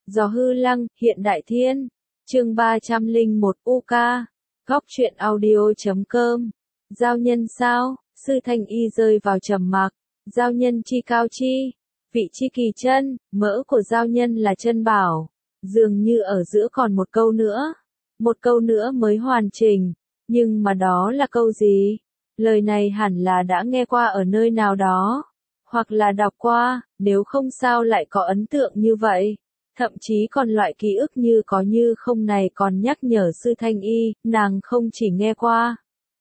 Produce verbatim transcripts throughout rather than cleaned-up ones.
Gió hư lăng, hiện đại thiên. Chương ba trăm lẻ một u ca. Góc truyện audio chấm com. Giao nhân sao? Sư Thanh Y rơi vào trầm mặc. Giao nhân chi cao chi? Vị chi kỳ chân, mỡ của giao nhân là chân bảo. Dường như ở giữa còn một câu nữa. Một câu nữa mới hoàn chỉnh. Nhưng mà đó là câu gì? Lời này hẳn là đã nghe qua ở nơi nào đó. Hoặc là đọc qua, nếu không sao lại có ấn tượng như vậy. Thậm chí còn loại ký ức như có như không này còn nhắc nhở Sư Thanh Y, nàng không chỉ nghe qua.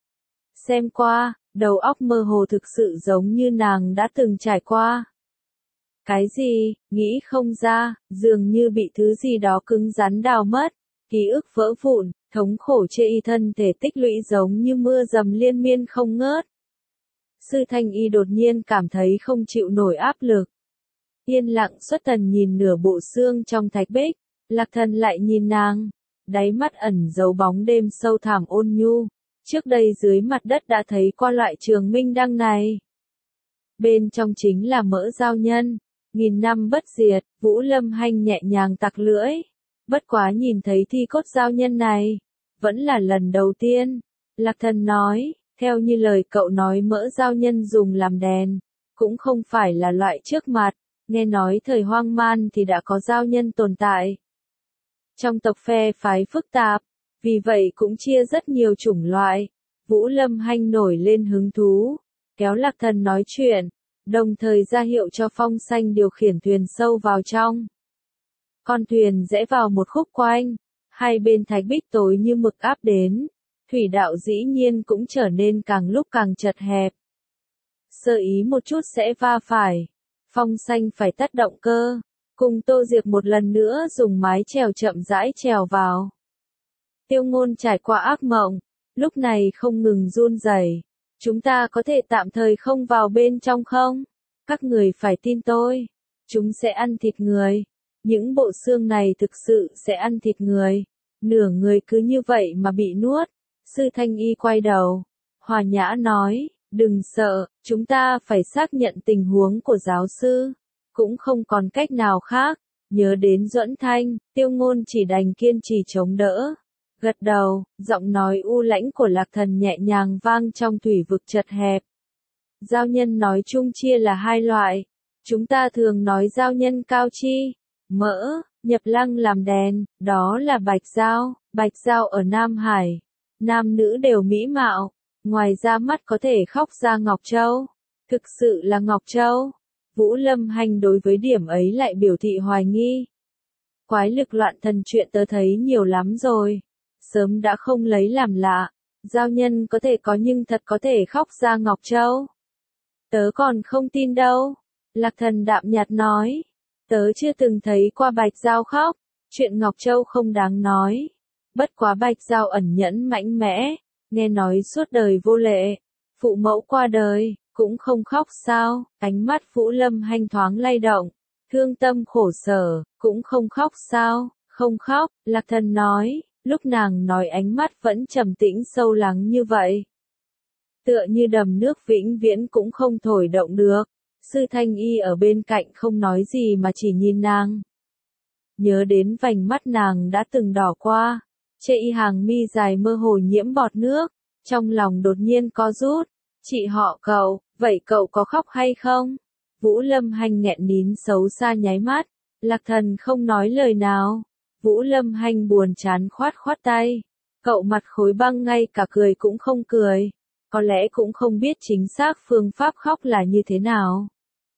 Xem qua, đầu óc mơ hồ thực sự giống như nàng đã từng trải qua. Cái gì, nghĩ không ra, dường như bị thứ gì đó cứng rắn đào mất, ký ức vỡ vụn, thống khổ chê y thân thể tích lũy giống như mưa dầm liên miên không ngớt. Sư Thanh Y đột nhiên cảm thấy không chịu nổi áp lực. Yên lặng xuất thần nhìn nửa bộ xương trong thạch bích, Lạc Thần lại nhìn nàng, đáy mắt ẩn dấu bóng đêm sâu thẳm ôn nhu. Trước đây dưới mặt đất đã thấy qua loại trường minh đăng này. Bên trong chính là mỡ giao nhân, nghìn năm bất diệt, Vũ Lâm Hanh nhẹ nhàng tặc lưỡi. Bất quá nhìn thấy thi cốt giao nhân này, vẫn là lần đầu tiên. Lạc Thần nói, theo như lời cậu nói mỡ giao nhân dùng làm đèn, cũng không phải là loại trước mặt, nghe nói thời hoang man thì đã có giao nhân tồn tại. Trong tộc phe phái phức tạp, vì vậy cũng chia rất nhiều chủng loại. Vũ Lâm Hanh nổi lên hứng thú, kéo Lạc Thần nói chuyện, đồng thời ra hiệu cho Phong Xanh điều khiển thuyền sâu vào trong. Con thuyền rẽ vào một khúc quanh, hai bên thạch bích tối như mực áp đến, thủy đạo dĩ nhiên cũng trở nên càng lúc càng chật hẹp. Sơ ý một chút sẽ va phải, Phong Xanh phải tắt động cơ, cùng Tô Diệp một lần nữa dùng mái chèo chậm rãi chèo vào. Tiêu Ngôn trải qua ác mộng, lúc này không ngừng run rẩy. Chúng ta có thể tạm thời không vào bên trong không? Các người phải tin tôi. Chúng sẽ ăn thịt người. Những bộ xương này thực sự sẽ ăn thịt người. Nửa người cứ như vậy mà bị nuốt. Sư Thanh Y quay đầu. Hòa nhã nói, đừng sợ, chúng ta phải xác nhận tình huống của giáo sư. Cũng không còn cách nào khác. Nhớ đến Duẫn Thanh, Tiêu Ngôn chỉ đành kiên trì chống đỡ. Gật đầu, giọng nói u lãnh của Lạc Thần nhẹ nhàng vang trong thủy vực chật hẹp. Giao nhân nói chung chia là hai loại. Chúng ta thường nói giao nhân cao chi, mỡ, nhập lăng làm đèn, đó là bạch giao. Bạch giao ở Nam Hải. Nam nữ đều mỹ mạo. Ngoài ra mắt có thể khóc ra Ngọc Châu. Thực sự là Ngọc Châu. Vũ Lâm Hanh đối với điểm ấy lại biểu thị hoài nghi. Quái lực loạn thần chuyện tớ thấy nhiều lắm rồi. Sớm đã không lấy làm lạ, giao nhân có thể có nhưng thật có thể khóc ra Ngọc Châu. Tớ còn không tin đâu, Lạc Thần đạm nhạt nói, tớ chưa từng thấy qua bạch giao khóc, chuyện Ngọc Châu không đáng nói. Bất quá bạch giao ẩn nhẫn mạnh mẽ, nghe nói suốt đời vô lệ, phụ mẫu qua đời, cũng không khóc sao, ánh mắt Vũ Lâm Hanh thoáng lay động, thương tâm khổ sở, cũng không khóc sao, không khóc, Lạc Thần nói. Lúc nàng nói ánh mắt vẫn trầm tĩnh sâu lắng như vậy. Tựa như đầm nước vĩnh viễn cũng không thổi động được. Sư Thanh Y ở bên cạnh không nói gì mà chỉ nhìn nàng. Nhớ đến vành mắt nàng đã từng đỏ qua. Chê y hàng mi dài mơ hồ nhiễm bọt nước. Trong lòng đột nhiên co rút. Chị họ cậu, vậy cậu có khóc hay không? Vũ Lâm Hanh nghẹn nín xấu xa nháy mắt. Lạc Thần không nói lời nào. Vũ Lâm Hanh buồn chán khoát khoát tay. Cậu mặt khối băng ngay cả cười cũng không cười. Có lẽ cũng không biết chính xác phương pháp khóc là như thế nào.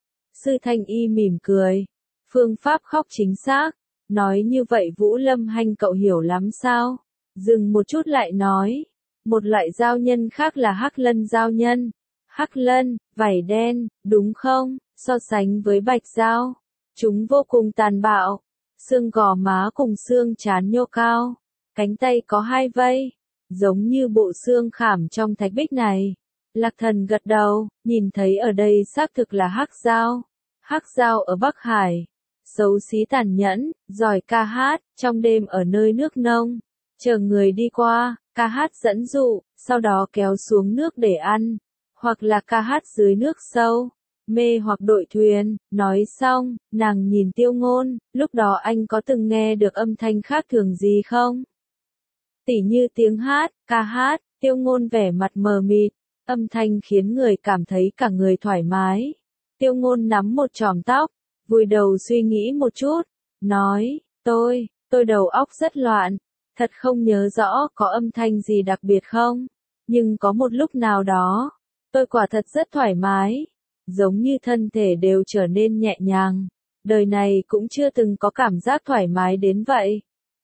Sư Thanh Y mỉm cười. Phương pháp khóc chính xác. Nói như vậy Vũ Lâm Hanh cậu hiểu lắm sao? Dừng một chút lại nói. Một loại giao nhân khác là hắc lân giao nhân. Hắc lân, vảy đen, đúng không? So sánh với bạch giao. Chúng vô cùng tàn bạo. Xương gò má cùng xương trán nhô cao, cánh tay có hai vây, giống như bộ xương khảm trong thạch bích này. Lạc Thần gật đầu, nhìn thấy ở đây xác thực là hắc giao. Hắc giao ở Bắc Hải, xấu xí tàn nhẫn, giỏi ca hát, trong đêm ở nơi nước nông, chờ người đi qua, ca hát dẫn dụ, sau đó kéo xuống nước để ăn, hoặc là ca hát dưới nước sâu. mê hoặc đội thuyền, nói xong, nàng nhìn Tiêu Ngôn, lúc đó anh có từng nghe được âm thanh khác thường gì không? Tỉ như tiếng hát, ca hát, Tiêu Ngôn vẻ mặt mờ mịt, âm thanh khiến người cảm thấy cả người thoải mái. Tiêu Ngôn nắm một chòm tóc, vùi đầu suy nghĩ một chút, nói, tôi, tôi đầu óc rất loạn, thật không nhớ rõ có âm thanh gì đặc biệt không, nhưng có một lúc nào đó, tôi quả thật rất thoải mái, giống như thân thể đều trở nên nhẹ nhàng, đời này cũng chưa từng có cảm giác thoải mái đến vậy.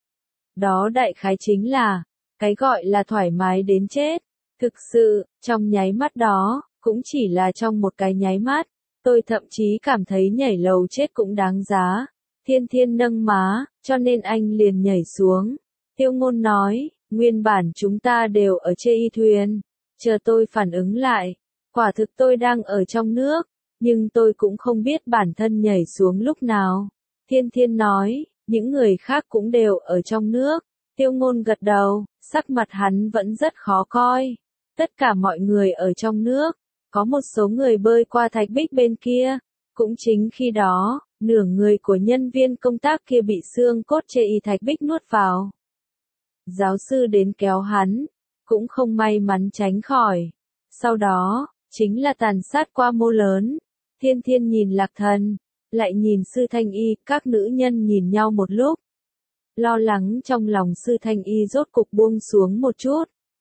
Đó đại khái chính là, cái gọi là thoải mái đến chết. Thực sự, trong nháy mắt đó, cũng chỉ là trong một cái nháy mắt, tôi thậm chí cảm thấy nhảy lầu chết cũng đáng giá. Thiên Thiên nâng má, cho nên anh liền nhảy xuống. Tiêu Ngôn nói, nguyên bản chúng ta đều ở trên y thuyền, chờ tôi phản ứng lại, quả thực tôi đang ở trong nước, nhưng tôi cũng không biết bản thân nhảy xuống lúc nào. Thiên Thiên nói, những người khác cũng đều ở trong nước. Tiêu Ngôn gật đầu, sắc mặt hắn vẫn rất khó coi. Tất cả mọi người ở trong nước, có một số người bơi qua thạch bích bên kia. Cũng chính khi đó, nửa người của nhân viên công tác kia bị xương cốt chê y thạch bích nuốt vào. Giáo sư đến kéo hắn, cũng không may mắn tránh khỏi. Sau đó, chính là tàn sát qua mô lớn. Thiên Thiên nhìn Lạc Thần, lại nhìn Sư Thanh Y, các nữ nhân nhìn nhau một lúc. Lo lắng trong lòng Sư Thanh Y rốt cục buông xuống một chút.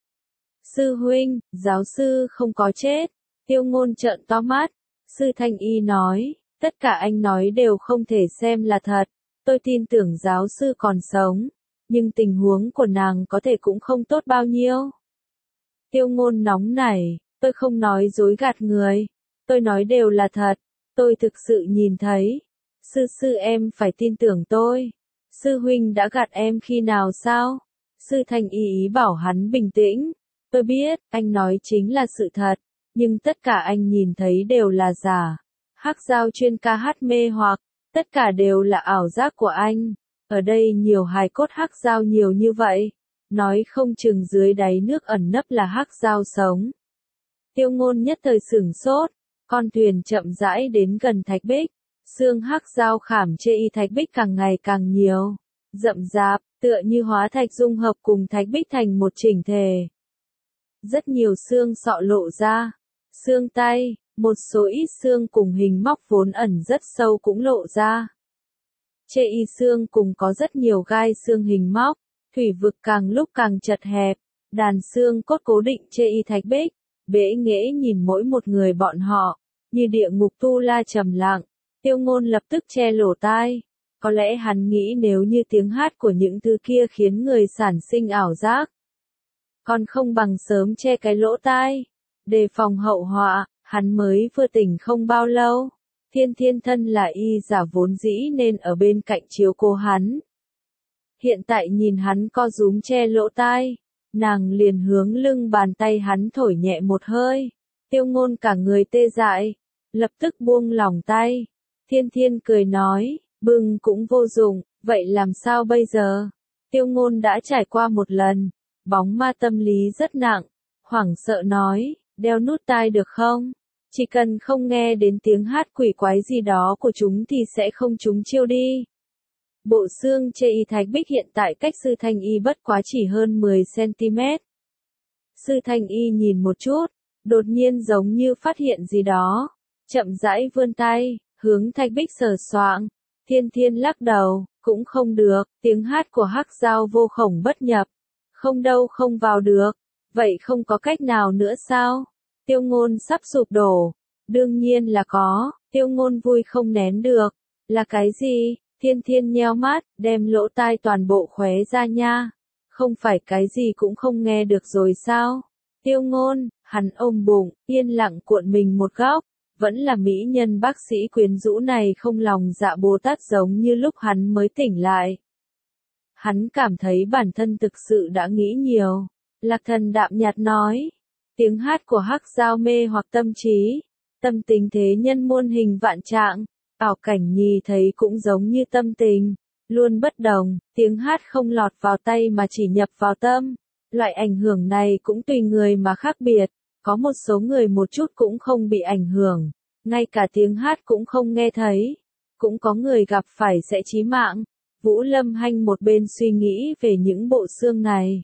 Sư huynh, giáo sư không có chết. Tiêu Ngôn trợn to mắt. Sư Thanh Y nói, tất cả anh nói đều không thể xem là thật. Tôi tin tưởng giáo sư còn sống, nhưng tình huống của nàng có thể cũng không tốt bao nhiêu. Tiêu Ngôn nóng nảy, tôi không nói dối gạt người. Tôi nói đều là thật. Tôi thực sự nhìn thấy. Sư sư em phải tin tưởng tôi. Sư huynh đã gạt em khi nào sao? Sư Thanh Y ý bảo hắn bình tĩnh. Tôi biết, anh nói chính là sự thật, nhưng tất cả anh nhìn thấy đều là giả. Hắc Giao chuyên ca hát mê hoặc, tất cả đều là ảo giác của anh. Ở đây nhiều hài cốt Hắc Giao nhiều như vậy, nói không chừng dưới đáy nước ẩn nấp là Hắc Giao sống. Tiêu Ngôn nhất thời sửng sốt, con thuyền chậm rãi đến gần thạch bích, xương Hắc Giao khảm chê y thạch bích càng ngày càng nhiều, rậm rạp, tựa như hóa thạch dung hợp cùng thạch bích thành một chỉnh thể. Rất nhiều xương sọ lộ ra, xương tay, một số ít xương cùng hình móc vốn ẩn rất sâu cũng lộ ra. Chê y xương cùng có rất nhiều gai xương hình móc, thủy vực càng lúc càng chật hẹp, đàn xương cốt cố định chê y thạch bích, bẽ nghễ nhìn mỗi một người bọn họ, như địa ngục tu la trầm lặng. Tiêu Ngôn lập tức che lỗ tai, có lẽ hắn nghĩ nếu như tiếng hát của những thứ kia khiến người sản sinh ảo giác, còn không bằng sớm che cái lỗ tai, đề phòng hậu họa. Hắn mới vừa tỉnh không bao lâu, Thiên Thiên thân là y giả vốn dĩ nên ở bên cạnh chiếu cố hắn. Hiện tại nhìn hắn co rúm che lỗ tai, nàng liền hướng lưng bàn tay hắn thổi nhẹ một hơi. Tiêu Ngôn cả người tê dại, lập tức buông lỏng tay. Thiên Thiên cười nói, bưng cũng vô dụng, vậy làm sao bây giờ? Tiêu Ngôn đã trải qua một lần, bóng ma tâm lý rất nặng, hoảng sợ nói, đeo nút tai được không? Chỉ cần không nghe đến tiếng hát quỷ quái gì đó của chúng thì sẽ không trúng chiêu đi. Bộ xương chê y thạch bích hiện tại cách Sư Thanh Y bất quá chỉ hơn mười xăng-ti-mét. Sư Thanh Y nhìn một chút, đột nhiên giống như phát hiện gì đó, chậm rãi vươn tay, hướng thạch bích sờ soạng. Thiên Thiên lắc đầu, cũng không được, tiếng hát của Hắc Giao vô khổng bất nhập, không đâu không vào được, vậy không có cách nào nữa sao? Tiêu Ngôn sắp sụp đổ, đương nhiên là có, Tiêu Ngôn vui không nén được, là cái gì? Thiên Thiên nheo mắt, đem lỗ tai toàn bộ khóe ra nha, không phải cái gì cũng không nghe được rồi sao? Tiêu Ngôn, hắn ôm bụng, yên lặng cuộn mình một góc, vẫn là mỹ nhân bác sĩ quyến rũ này không lòng dạ Bồ Tát giống như lúc hắn mới tỉnh lại. Hắn cảm thấy bản thân thực sự đã nghĩ nhiều. Lạc Thần đạm nhạt nói, tiếng hát của Hắc Giao mê hoặc tâm trí, tâm tình thế nhân muôn hình vạn trạng, ảo cảnh nhì thấy cũng giống như tâm tình, luôn bất đồng, tiếng hát không lọt vào tay mà chỉ nhập vào tâm. Loại ảnh hưởng này cũng tùy người mà khác biệt, có một số người một chút cũng không bị ảnh hưởng, ngay cả tiếng hát cũng không nghe thấy, cũng có người gặp phải sẽ chí mạng. Vũ Lâm Hanh một bên suy nghĩ về những bộ xương này.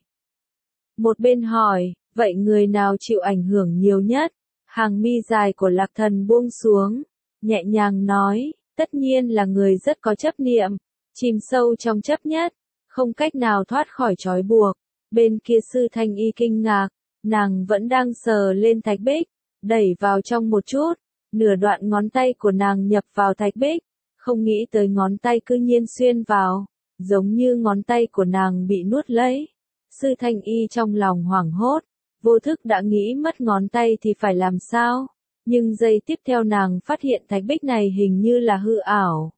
Một bên hỏi, vậy người nào chịu ảnh hưởng nhiều nhất? Hàng mi dài của Lạc Thần buông xuống, nhẹ nhàng nói, tất nhiên là người rất có chấp niệm, chìm sâu trong chấp nhất, không cách nào thoát khỏi trói buộc. Bên kia Sư Thanh Y kinh ngạc, nàng vẫn đang sờ lên thạch bích, đẩy vào trong một chút, nửa đoạn ngón tay của nàng nhập vào thạch bích, không nghĩ tới ngón tay cư nhiên xuyên vào, giống như ngón tay của nàng bị nuốt lấy. Sư Thanh Y trong lòng hoảng hốt, vô thức đã nghĩ mất ngón tay thì phải làm sao, nhưng giây tiếp theo nàng phát hiện thạch bích này hình như là hư ảo.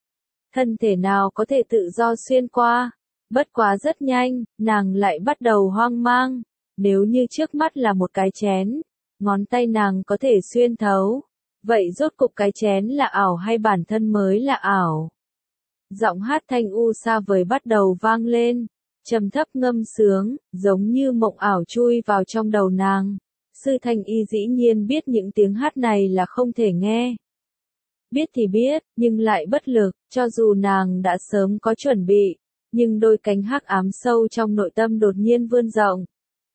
Thân thể nào có thể tự do xuyên qua, bất quá rất nhanh, nàng lại bắt đầu hoang mang, nếu như trước mắt là một cái chén, ngón tay nàng có thể xuyên thấu, vậy rốt cục cái chén là ảo hay bản thân mới là ảo? Giọng hát thanh u xa vời bắt đầu vang lên, trầm thấp ngâm sướng, giống như mộng ảo chui vào trong đầu nàng. Sư Thanh Y dĩ nhiên biết những tiếng hát này là không thể nghe. Biết thì biết, nhưng lại bất lực, cho dù nàng đã sớm có chuẩn bị, nhưng đôi cánh hắc ám sâu trong nội tâm đột nhiên vươn rộng.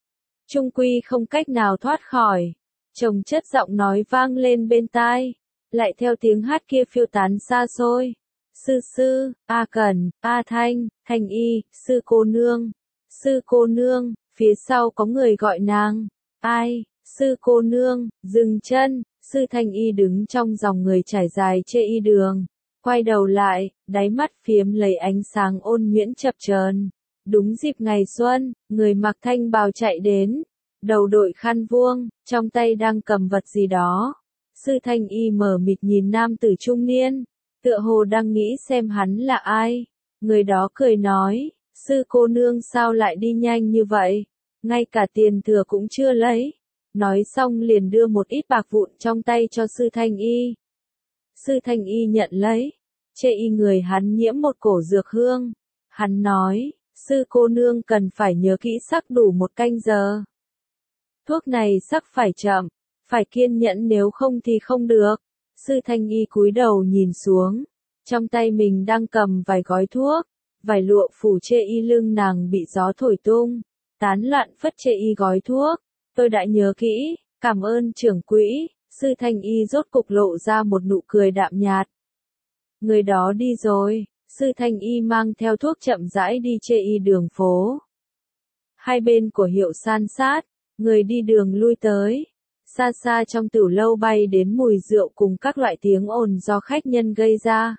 Trung quy không cách nào thoát khỏi, chồng chất giọng nói vang lên bên tai, lại theo tiếng hát kia phiêu tán xa xôi. Sư sư, A Cần, A Thanh, Thanh Y, sư cô nương, sư cô nương, phía sau có người gọi nàng. Ai, sư cô nương, dừng chân, sư Thanh Y đứng trong dòng người trải dài chê y đường, quay đầu lại, đáy mắt phiếm lấy ánh sáng ôn nhuyễn chập chờn. Đúng dịp ngày xuân, người mặc thanh bào chạy đến, đầu đội khăn vuông, trong tay đang cầm vật gì đó. Sư Thanh Y mờ mịt nhìn nam tử trung niên, tựa hồ đang nghĩ xem hắn là ai. Người đó cười nói, sư cô nương sao lại đi nhanh như vậy, ngay cả tiền thừa cũng chưa lấy. Nói xong liền đưa một ít bạc vụn trong tay cho sư Thanh Y. Sư Thanh Y nhận lấy, chê y người hắn nhiễm một cổ dược hương. Hắn nói, sư cô nương cần phải nhớ kỹ sắc đủ một canh giờ. Thuốc này sắc phải chậm, phải kiên nhẫn nếu không thì không được. Sư Thanh Y cúi đầu nhìn xuống, trong tay mình đang cầm vài gói thuốc, vài lụa phủ chê y lưng nàng bị gió thổi tung, tán loạn phất chê y gói thuốc. Tôi đã nhớ kỹ, cảm ơn trưởng quỹ. Sư Thanh Y rốt cục lộ ra một nụ cười đạm nhạt. Người đó đi rồi, sư Thanh Y mang theo thuốc chậm rãi đi chê y đường phố. Hai bên của hiệu san sát, người đi đường lui tới. Xa xa trong tửu lâu bay đến mùi rượu cùng các loại tiếng ồn do khách nhân gây ra.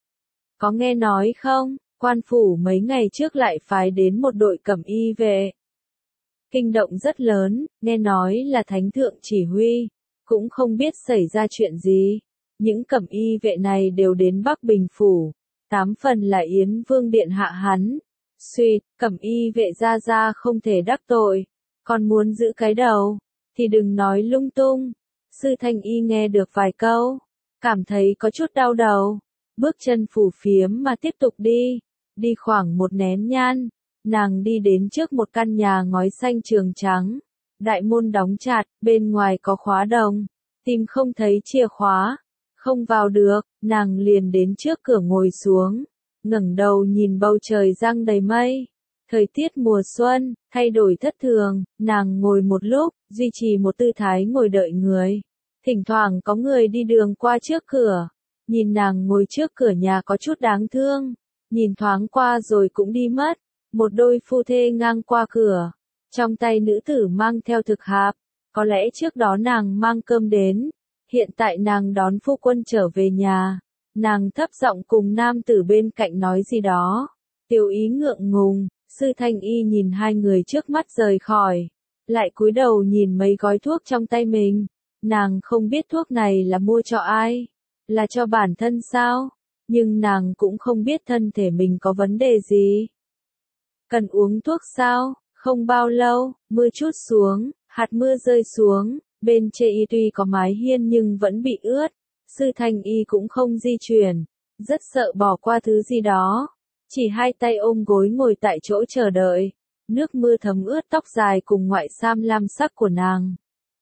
Có nghe nói không, quan phủ mấy ngày trước lại phái đến một đội cẩm y về. Kinh động rất lớn, nghe nói là thánh thượng chỉ huy, cũng không biết xảy ra chuyện gì. Những cẩm y vệ này đều đến Bắc Bình Phủ, tám phần là Yến Vương điện hạ hắn. Suýt, cẩm y vệ ra ra không thể đắc tội, còn muốn giữ cái đầu, thì đừng nói lung tung. Sư Thanh Y nghe được vài câu, cảm thấy có chút đau đầu, bước chân phù phiếm mà tiếp tục đi, đi khoảng một nén nhang. Nàng đi đến trước một căn nhà ngói xanh trường trắng, đại môn đóng chặt, bên ngoài có khóa đồng, tìm không thấy chìa khóa, không vào được, nàng liền đến trước cửa ngồi xuống, ngẩng đầu nhìn bầu trời giăng đầy mây. Thời tiết mùa xuân, thay đổi thất thường, nàng ngồi một lúc, duy trì một tư thái ngồi đợi người. Thỉnh thoảng có người đi đường qua trước cửa, nhìn nàng ngồi trước cửa nhà có chút đáng thương, nhìn thoáng qua rồi cũng đi mất. Một đôi phu thê ngang qua cửa, trong tay nữ tử mang theo thực hạp, có lẽ trước đó nàng mang cơm đến, hiện tại nàng đón phu quân trở về nhà, nàng thấp giọng cùng nam tử bên cạnh nói gì đó, tiểu ý ngượng ngùng. Sư Thanh Y nhìn hai người trước mắt rời khỏi, lại cúi đầu nhìn mấy gói thuốc trong tay mình, nàng không biết thuốc này là mua cho ai, là cho bản thân sao, nhưng nàng cũng không biết thân thể mình có vấn đề gì. Cần uống thuốc sao? Không bao lâu, mưa chút xuống, hạt mưa rơi xuống, bên chê y tuy có mái hiên nhưng vẫn bị ướt. Sư Thanh Y cũng không di chuyển, rất sợ bỏ qua thứ gì đó. Chỉ hai tay ôm gối ngồi tại chỗ chờ đợi. Nước mưa thấm ướt tóc dài cùng ngoại sam lam sắc của nàng.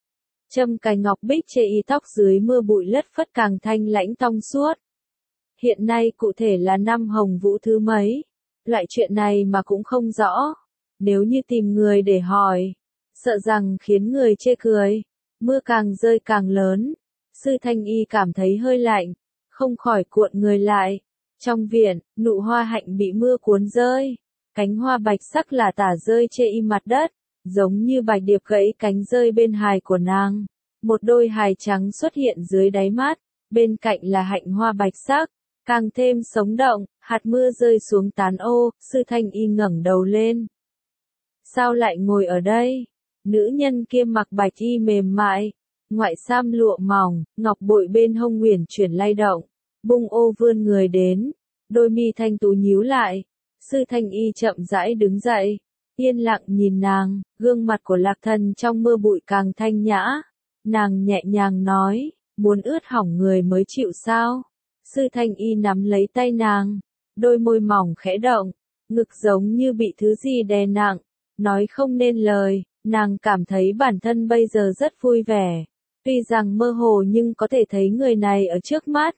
Châm cài ngọc bích chê y tóc dưới mưa bụi lất phất càng thanh lãnh tong suốt. Hiện nay cụ thể là năm Hồng Vũ thứ mấy, loại chuyện này mà cũng không rõ. Nếu như tìm người để hỏi, sợ rằng khiến người chê cười. Mưa càng rơi càng lớn, Sư Thanh Y cảm thấy hơi lạnh, không khỏi cuộn người lại. Trong viện, nụ hoa hạnh bị mưa cuốn rơi, cánh hoa bạch sắc lả tả rơi chê y mặt đất, giống như bạch điệp gãy cánh rơi bên hài của nàng. Một đôi hài trắng xuất hiện dưới đáy mắt, bên cạnh là hạnh hoa bạch sắc, càng thêm sống động, hạt mưa rơi xuống tán ô, Sư Thanh Y ngẩng đầu lên. Sao lại ngồi ở đây? Nữ nhân kia mặc bạch y mềm mại, ngoại sam lụa mỏng, ngọc bội bên hông uyển chuyển lay động, bung ô vươn người đến, đôi mi thanh tú nhíu lại. Sư Thanh Y chậm rãi đứng dậy, yên lặng nhìn nàng, gương mặt của Lạc Thần trong mưa bụi càng thanh nhã. Nàng nhẹ nhàng nói, muốn ướt hỏng người mới chịu sao? Sư Thanh Y nắm lấy tay nàng, đôi môi mỏng khẽ động, ngực giống như bị thứ gì đè nặng, nói không nên lời. Nàng cảm thấy bản thân bây giờ rất vui vẻ, tuy rằng mơ hồ nhưng có thể thấy người này ở trước mắt.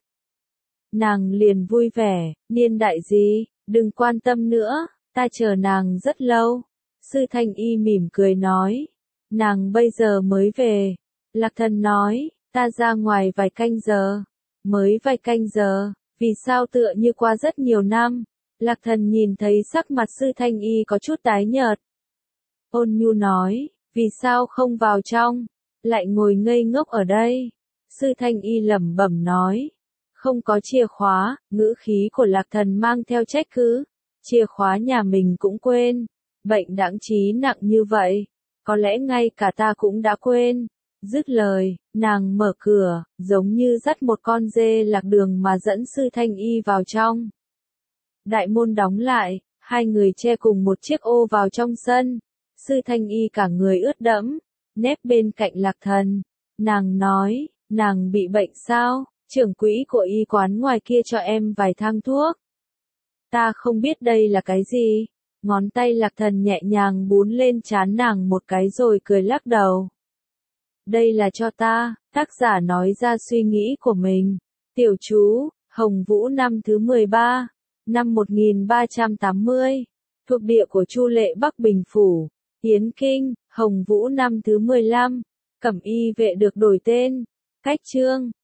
Nàng liền vui vẻ, niên đại gì, đừng quan tâm nữa, ta chờ nàng rất lâu. Sư Thanh Y mỉm cười nói, nàng bây giờ mới về. Lạc Thần nói, ta ra ngoài vài canh giờ, mới vài canh giờ, vì sao tựa như qua rất nhiều năm. Lạc Thần nhìn thấy sắc mặt Sư Thanh Y có chút tái nhợt. Ôn nhu nói, vì sao không vào trong, lại ngồi ngây ngốc ở đây. Sư Thanh Y lẩm bẩm nói, không có chìa khóa. Ngữ khí của Lạc Thần mang theo trách cứ, chìa khóa nhà mình cũng quên, bệnh đãng trí nặng như vậy, có lẽ ngay cả ta cũng đã quên. Dứt lời, nàng mở cửa, giống như dắt một con dê lạc đường mà dẫn Sư Thanh Y vào trong. Đại môn đóng lại, hai người che cùng một chiếc ô vào trong sân. Sư Thanh Y cả người ướt đẫm, nép bên cạnh Lạc Thần. Nàng nói, nàng bị bệnh sao? Trưởng quỹ của y quán ngoài kia cho em vài thang thuốc. Ta không biết đây là cái gì. Ngón tay Lạc Thần nhẹ nhàng bún lên trán nàng một cái rồi cười lắc đầu. Đây là cho ta, tác giả nói ra suy nghĩ của mình. Tiểu chú, Hồng Vũ năm thứ mười ba, năm một nghìn ba trăm tám mươi, thuộc địa của Chu Lệ Bắc Bình Phủ, Yến Kinh, Hồng Vũ năm thứ mười lăm, Cẩm Y vệ được đổi tên. Cách chương